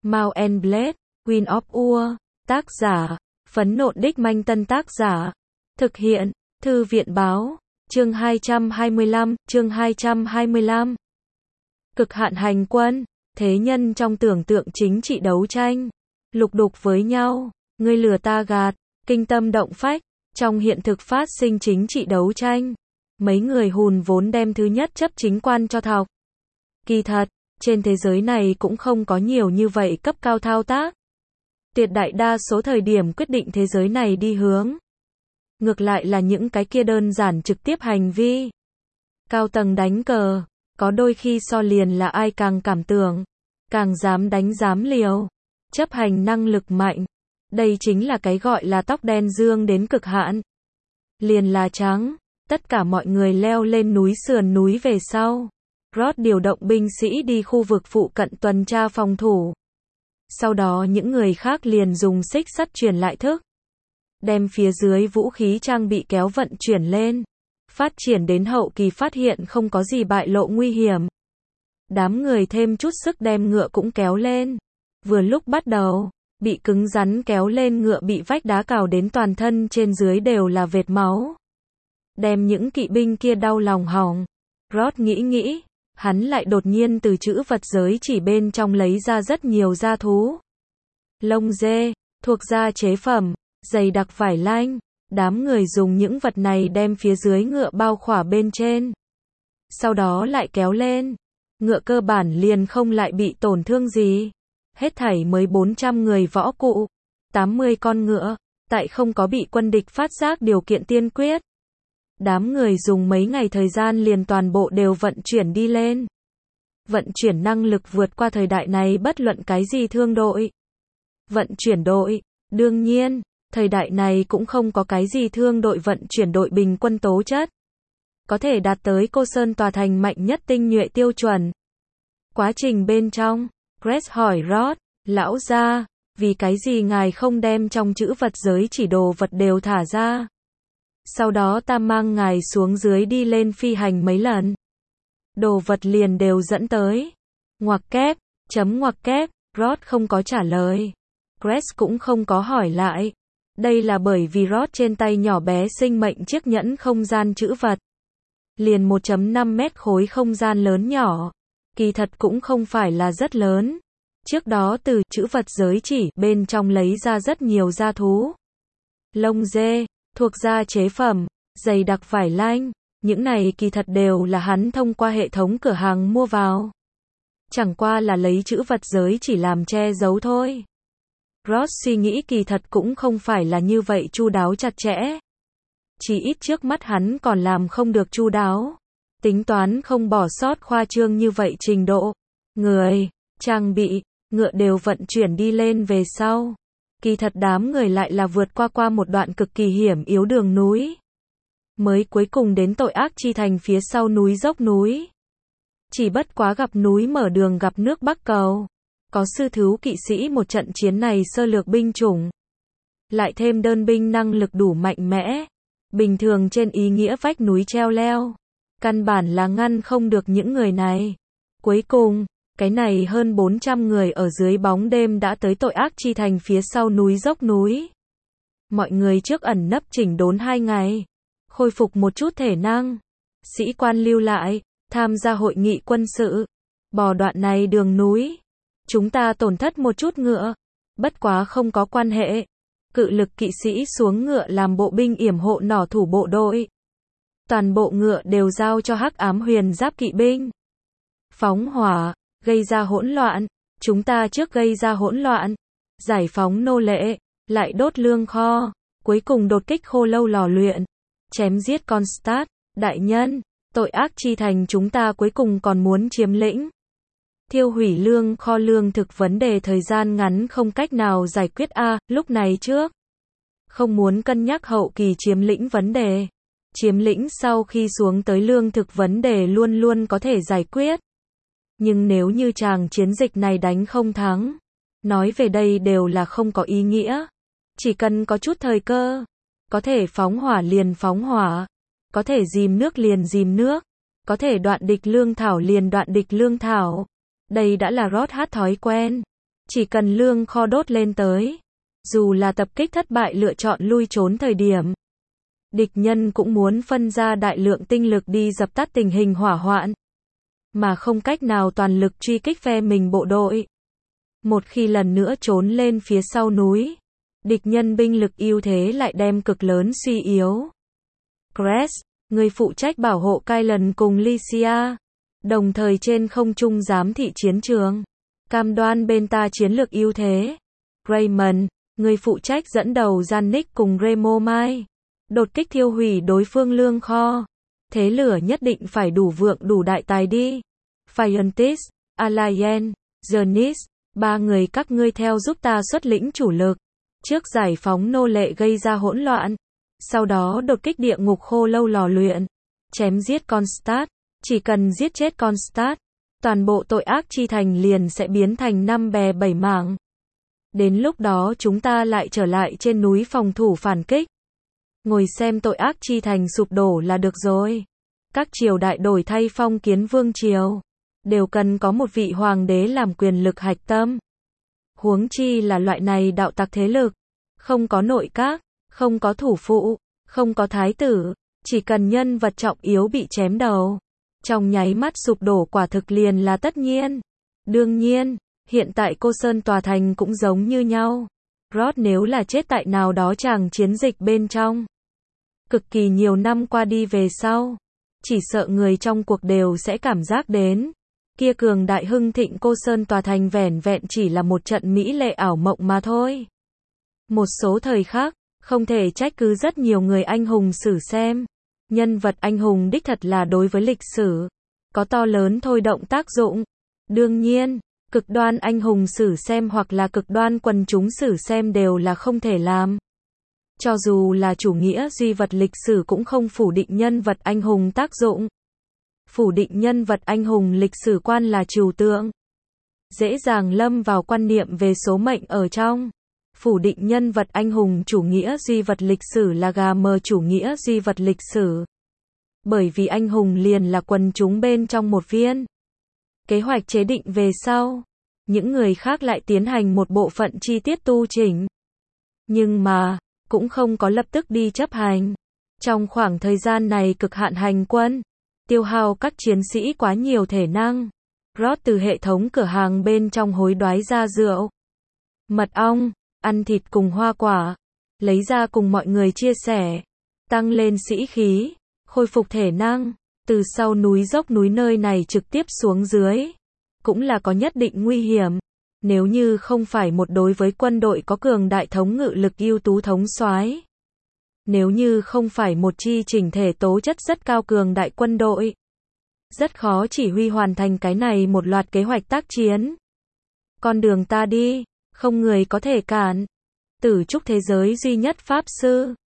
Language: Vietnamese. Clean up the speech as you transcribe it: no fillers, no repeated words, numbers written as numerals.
Mount and Blade, Queen of War, tác giả, Phấn Nộn Đích Manh Tân tác giả, thực hiện, Thư viện Báo, chương 225, Cực hạn hành quân, thế nhân trong tưởng tượng chính trị đấu tranh, lục đục với nhau, ngươi lừa ta gạt, kinh tâm động phách, trong hiện thực phát sinh chính trị đấu tranh, mấy người hùn vốn đem thứ nhất chấp chính quan cho thọc. Kỳ thật, trên thế giới này cũng không có nhiều như vậy cấp cao thao tác. Tuyệt đại đa số thời điểm quyết định thế giới này đi hướng. Ngược lại là những cái kia đơn giản trực tiếp hành vi. Cao tầng đánh cờ, có đôi khi so liền là ai càng cảm tưởng, càng dám đánh dám liều, chấp hành năng lực mạnh. Đây chính là cái gọi là tóc đen dương đến cực hạn. Liền là trắng, tất cả mọi người leo lên núi sườn núi về sau. Roth điều động binh sĩ đi khu vực phụ cận tuần tra phòng thủ. Sau đó những người khác liền dùng xích sắt truyền lại thức. Đem phía dưới vũ khí trang bị kéo vận chuyển lên. Phát triển đến hậu kỳ phát hiện không có gì bại lộ nguy hiểm. Đám người thêm chút sức đem ngựa cũng kéo lên. Vừa lúc bắt đầu, bị cứng rắn kéo lên ngựa bị vách đá cào đến toàn thân trên dưới đều là vệt máu. Đem những kỵ binh kia đau lòng hỏng. Roth nghĩ, hắn lại đột nhiên từ trữ vật giới chỉ bên trong lấy ra rất nhiều da thú. Lông dê, thuộc da chế phẩm, dày đặc vải lanh. Đám người dùng những vật này đem phía dưới ngựa bao khỏa bên trên. Sau đó lại kéo lên. Ngựa cơ bản liền không lại bị tổn thương gì. Hết thảy mới 400 người võ cụ, 80 con ngựa, tại không có bị quân địch phát giác điều kiện tiên quyết. Đám người dùng mấy ngày thời gian liền toàn bộ đều vận chuyển đi lên. Vận chuyển năng lực vượt qua thời đại này bất luận cái gì thương đội. Vận chuyển đội, đương nhiên, thời đại này cũng không có cái gì thương đội vận chuyển đội bình quân tố chất. Có thể đạt tới Cô Sơn tòa thành mạnh nhất tinh nhuệ tiêu chuẩn. Quá trình bên trong, Chris hỏi Roth, lão gia, vì cái gì ngài không đem trong trữ vật giới chỉ đồ vật đều thả ra? Sau đó ta mang ngài xuống dưới đi lên phi hành mấy lần. Đồ vật liền đều dẫn tới. Ngoặc kép, ngoặc kép, Roth không có trả lời. Chris cũng không có hỏi lại. Đây là bởi vì Roth trên tay nhỏ bé sinh mệnh chiếc nhẫn không gian trữ vật. Liền 1.5 mét khối không gian lớn nhỏ. Kỳ thật cũng không phải là rất lớn. Trước đó từ trữ vật giới chỉ bên trong lấy ra rất nhiều da thú. Lông dê, thuộc da chế phẩm, dày đặc vải lanh. Những này kỳ thật đều là hắn thông qua hệ thống cửa hàng mua vào. Chẳng qua là lấy trữ vật giới chỉ làm che giấu thôi. Ross suy nghĩ kỳ thật cũng không phải là như vậy chu đáo chặt chẽ. Chỉ ít trước mắt hắn còn làm không được chu đáo. Tính toán không bỏ sót khoa trương như vậy trình độ. Người, trang bị, ngựa đều vận chuyển đi lên về sau. Kỳ thật đám người lại là vượt qua một đoạn cực kỳ hiểm yếu đường núi. Mới cuối cùng đến tội ác chi thành phía sau núi dốc núi. Chỉ bất quá gặp núi mở đường gặp nước Bắc cầu. Có sư thú kỵ sĩ một trận chiến này sơ lược binh chủng. Lại thêm đơn binh năng lực đủ mạnh mẽ. Bình thường trên ý nghĩa vách núi treo leo. Căn bản là ngăn không được những người này. Cuối cùng, cái này hơn 400 người ở dưới bóng đêm đã tới tội ác chi thành phía sau núi dốc núi. Mọi người trước ẩn nấp chỉnh đốn 2 ngày. Khôi phục một chút thể năng. Sĩ quan lưu lại, tham gia hội nghị quân sự. Bò đoạn này đường núi. Chúng ta tổn thất một chút ngựa. Bất quá không có quan hệ. Cự lực kỵ sĩ xuống ngựa làm bộ binh yểm hộ nỏ thủ bộ đội. Toàn bộ ngựa đều giao cho Hắc Ám Huyền Giáp kỵ binh. Phóng hỏa, gây ra hỗn loạn. Chúng ta trước gây ra hỗn loạn. Giải phóng nô lệ, lại đốt lương kho. Cuối cùng đột kích khô lâu lò luyện. Chém giết con Start, đại nhân. Tội ác chi thành chúng ta cuối cùng còn muốn chiếm lĩnh. Thiêu hủy lương kho lương thực vấn đề thời gian ngắn không cách nào giải quyết lúc này trước. Không muốn cân nhắc hậu kỳ chiếm lĩnh vấn đề. Chiếm lĩnh sau khi xuống tới lương thực vấn đề luôn luôn có thể giải quyết. Nhưng nếu như chàng chiến dịch này đánh không thắng, nói về đây đều là không có ý nghĩa. Chỉ cần có chút thời cơ, có thể phóng hỏa liền phóng hỏa, có thể dìm nước liền dìm nước, có thể đoạn địch lương thảo liền đoạn địch lương thảo. Đây đã là Roth hát thói quen. Chỉ cần lương kho đốt lên tới, dù là tập kích thất bại lựa chọn lui trốn thời điểm, địch nhân cũng muốn phân ra đại lượng tinh lực đi dập tắt tình hình hỏa hoạn, mà không cách nào toàn lực truy kích phe mình bộ đội. Một khi lần nữa trốn lên phía sau núi, địch nhân binh lực ưu thế lại đem cực lớn suy yếu. Cress, người phụ trách bảo hộ Kylan cùng Lycia, đồng thời trên không trung giám thị chiến trường, cam đoan bên ta chiến lược ưu thế. Raymond, người phụ trách dẫn đầu Janik cùng Remo Mai, đột kích thiêu hủy đối phương lương kho. Thế lửa nhất định phải đủ vượng đủ đại tài đi. Phiontis, Alayen, Jonis, ba người các ngươi theo giúp ta xuất lĩnh chủ lực. Trước giải phóng nô lệ gây ra hỗn loạn. Sau đó đột kích địa ngục khô lâu lò luyện. Chém giết Constat. Chỉ cần giết chết Constat, toàn bộ tội ác chi thành liền sẽ biến thành 5 bè 7 mảng. Đến lúc đó chúng ta lại trở lại trên núi phòng thủ phản kích. Ngồi xem tội ác chi thành sụp đổ là được rồi. Các triều đại đổi thay phong kiến vương triều, đều cần có một vị hoàng đế làm quyền lực hạch tâm. Huống chi là loại này đạo tặc thế lực. Không có nội các, không có thủ phụ, không có thái tử, chỉ cần nhân vật trọng yếu bị chém đầu. Trong nháy mắt sụp đổ quả thực liền là tất nhiên. Đương nhiên, hiện tại Cô Sơn tòa thành cũng giống như nhau. Rod nếu là chết tại nào đó chàng chiến dịch bên trong, cực kỳ nhiều năm qua đi về sau, chỉ sợ người trong cuộc đều sẽ cảm giác đến. Kia cường đại hưng thịnh Cô Sơn tòa thành vẻn vẹn chỉ là một trận mỹ lệ ảo mộng mà thôi. Một số thời khắc, không thể trách cứ rất nhiều người anh hùng sử xem. Nhân vật anh hùng đích thật là đối với lịch sử, có to lớn thôi động tác dụng. Đương nhiên, cực đoan anh hùng sử xem hoặc là cực đoan quần chúng sử xem đều là không thể làm. Cho dù là chủ nghĩa duy vật lịch sử cũng không phủ định nhân vật anh hùng tác dụng. Phủ định nhân vật anh hùng lịch sử quan là trừu tượng. Dễ dàng lâm vào quan niệm về số mệnh ở trong. Phủ định nhân vật anh hùng chủ nghĩa duy vật lịch sử là gà mờ chủ nghĩa duy vật lịch sử. Bởi vì anh hùng liền là quần chúng bên trong một viên. Kế hoạch chế định về sau, những người khác lại tiến hành một bộ phận chi tiết tu chỉnh. Nhưng mà, cũng không có lập tức đi chấp hành. Trong khoảng thời gian này cực hạn hành quân, tiêu hao các chiến sĩ quá nhiều thể năng. Rod từ hệ thống cửa hàng bên trong hối đoái ra rượu, mật ong, ăn thịt cùng hoa quả, lấy ra cùng mọi người chia sẻ, tăng lên sĩ khí, khôi phục thể năng. Từ sau núi dốc núi nơi này trực tiếp xuống dưới, cũng là có nhất định nguy hiểm. Nếu như không phải một đối với quân đội có cường đại thống ngự lực ưu tú thống soái, nếu như không phải một chi chỉnh thể tố chất rất cao cường đại quân đội, rất khó chỉ huy hoàn thành cái này một loạt kế hoạch tác chiến. Con đường ta đi, không người có thể cản. Tử trúc thế giới duy nhất pháp sư.